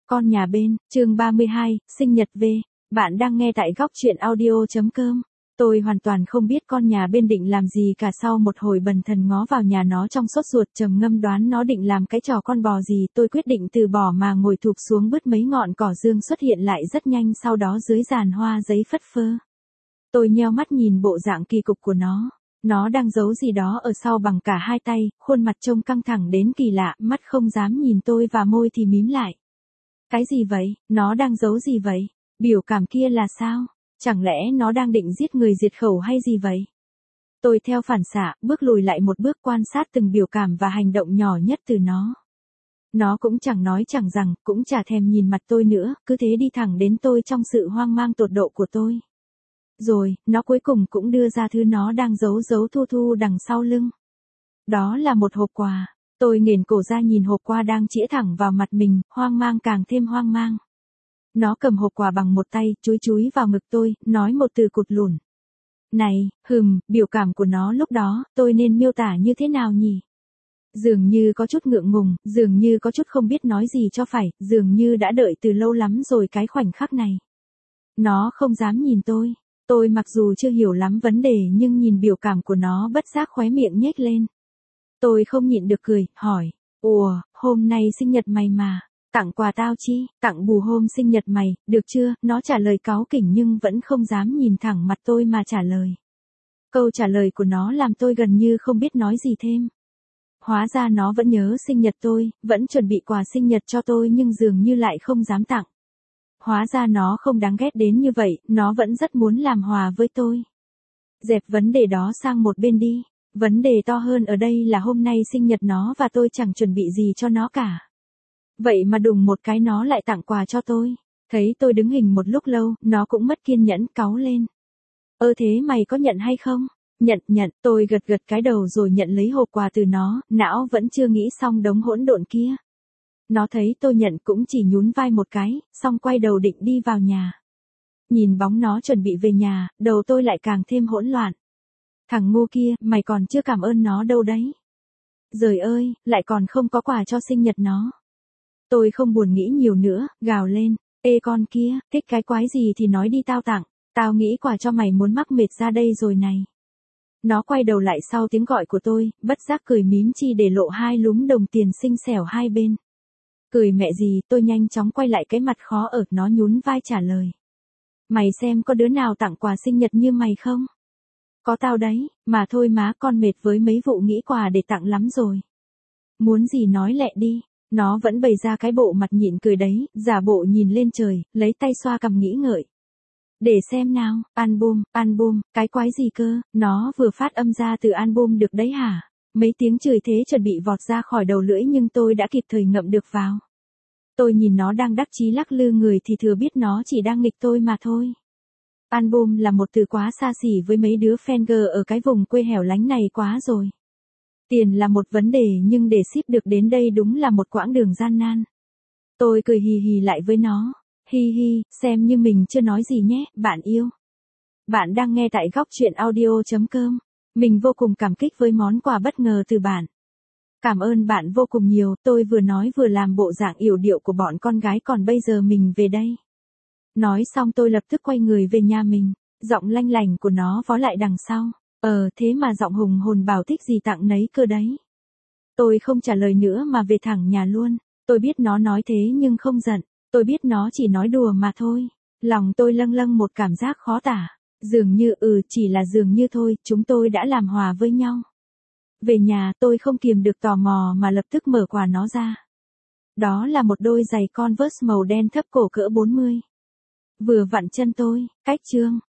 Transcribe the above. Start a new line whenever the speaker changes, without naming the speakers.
Con nhà bên, chương 32, sinh nhật V. Bạn đang nghe tại góc truyện audio.com. Tôi hoàn toàn không biết con nhà bên định làm gì cả. Sau một hồi bần thần ngó vào nhà nó trong sốt ruột trầm ngâm đoán nó định làm cái trò con bò gì. Tôi quyết định từ bỏ mà ngồi thụp xuống bứt mấy ngọn cỏ dương xuất hiện lại rất nhanh sau đó dưới giàn hoa giấy phất phơ. Tôi nheo mắt nhìn bộ dạng kỳ cục của nó. Nó đang giấu gì đó ở sau bằng cả hai tay, khuôn mặt trông căng thẳng đến kỳ lạ, mắt không dám nhìn tôi và môi thì mím lại. Cái gì vậy? Nó đang giấu gì vậy? Biểu cảm kia là sao? Chẳng lẽ nó đang định giết người diệt khẩu hay gì vậy? Tôi theo phản xạ, bước lùi lại một bước quan sát từng biểu cảm và hành động nhỏ nhất từ nó. Nó cũng chẳng nói chẳng rằng, cũng chả thèm nhìn mặt tôi nữa, cứ thế đi thẳng đến tôi trong sự hoang mang tột độ của tôi. Rồi, nó cuối cùng cũng đưa ra thứ nó đang giấu thu thu đằng sau lưng. Đó là một hộp quà. Tôi nghển cổ ra nhìn hộp quà đang chĩa thẳng vào mặt mình, hoang mang càng thêm hoang mang. Nó cầm hộp quà bằng một tay, chúi vào ngực tôi, nói một từ cụt lủn. Này, biểu cảm của nó lúc đó, tôi nên miêu tả như thế nào nhỉ? Dường như có chút ngượng ngùng, dường như có chút không biết nói gì cho phải, dường như đã đợi từ lâu lắm rồi cái khoảnh khắc này. Nó không dám nhìn tôi. Tôi mặc dù chưa hiểu lắm vấn đề nhưng nhìn biểu cảm của nó bất giác khóe miệng nhếch lên. Tôi không nhịn được cười, hỏi, ủa, hôm nay sinh nhật mày mà, tặng quà tao chi, tặng bù hôm sinh nhật mày, được chưa? Nó trả lời cáu kỉnh nhưng vẫn không dám nhìn thẳng mặt tôi mà trả lời. Câu trả lời của nó làm tôi gần như không biết nói gì thêm. Hóa ra nó vẫn nhớ sinh nhật tôi, vẫn chuẩn bị quà sinh nhật cho tôi nhưng dường như lại không dám tặng. Hóa ra nó không đáng ghét đến như vậy, nó vẫn rất muốn làm hòa với tôi. Dẹp vấn đề đó sang một bên đi. Vấn đề to hơn ở đây là hôm nay sinh nhật nó và tôi chẳng chuẩn bị gì cho nó cả. Vậy mà đùng một cái nó lại tặng quà cho tôi. Thấy tôi đứng hình một lúc lâu, nó cũng mất kiên nhẫn cáu lên. Thế mày có nhận hay không? Nhận, tôi gật cái đầu rồi nhận lấy hộp quà từ nó, não vẫn chưa nghĩ xong đống hỗn độn kia. Nó thấy tôi nhận cũng chỉ nhún vai một cái, xong quay đầu định đi vào nhà. Nhìn bóng nó chuẩn bị về nhà, đầu tôi lại càng thêm hỗn loạn. Thằng ngu kia, mày còn chưa cảm ơn nó đâu đấy. Giời ơi, lại còn không có quà cho sinh nhật nó. Tôi không buồn nghĩ nhiều nữa, gào lên, ê con kia, thích cái quái gì thì nói đi tao tặng, tao nghĩ quà cho mày muốn mắc mệt ra đây rồi này. Nó quay đầu lại sau tiếng gọi của tôi, bất giác cười mím chi để lộ hai lúm đồng tiền xinh xẻo hai bên. Cười mẹ gì, tôi nhanh chóng quay lại cái mặt khó ở, nó nhún vai trả lời. Mày xem có đứa nào tặng quà sinh nhật như mày không? Có tao đấy, mà thôi má con mệt với mấy vụ nghĩ quà để tặng lắm rồi. Muốn gì nói lẹ đi, nó vẫn bày ra cái bộ mặt nhịn cười đấy, giả bộ nhìn lên trời, lấy tay xoa cằm nghĩ ngợi. Để xem nào, album, cái quái gì cơ, nó vừa phát âm ra từ album được đấy hả? Mấy tiếng chửi thế chuẩn bị vọt ra khỏi đầu lưỡi nhưng tôi đã kịp thời ngậm được vào. Tôi nhìn nó đang đắc chí lắc lư người thì thừa biết nó chỉ đang nghịch tôi mà thôi. Album là một từ quá xa xỉ với mấy đứa fan ở cái vùng quê hẻo lánh này quá rồi. Tiền là một vấn đề nhưng để ship được đến đây đúng là một quãng đường gian nan. Tôi cười hì hì lại với nó. Hi, xem như mình chưa nói gì nhé, bạn yêu. Bạn đang nghe tại góc truyện audio.com. Mình vô cùng cảm kích với món quà bất ngờ từ bạn. Cảm ơn bạn vô cùng nhiều, tôi vừa nói vừa làm bộ dạng yểu điệu của bọn con gái còn bây giờ mình về đây. Nói xong tôi lập tức quay người về nhà mình, giọng lanh lành của nó vó lại đằng sau. Thế mà giọng hùng hồn bảo thích gì tặng nấy cơ đấy. Tôi không trả lời nữa mà về thẳng nhà luôn. Tôi biết nó nói thế nhưng không giận. Tôi biết nó chỉ nói đùa mà thôi. Lòng tôi lâng lâng một cảm giác khó tả. Dường như chỉ là dường như thôi, chúng tôi đã làm hòa với nhau. Về nhà tôi không kiềm được tò mò mà lập tức mở quà nó ra. Đó là một đôi giày Converse màu đen thấp cổ cỡ 40. Vừa vặn chân tôi, cách chương.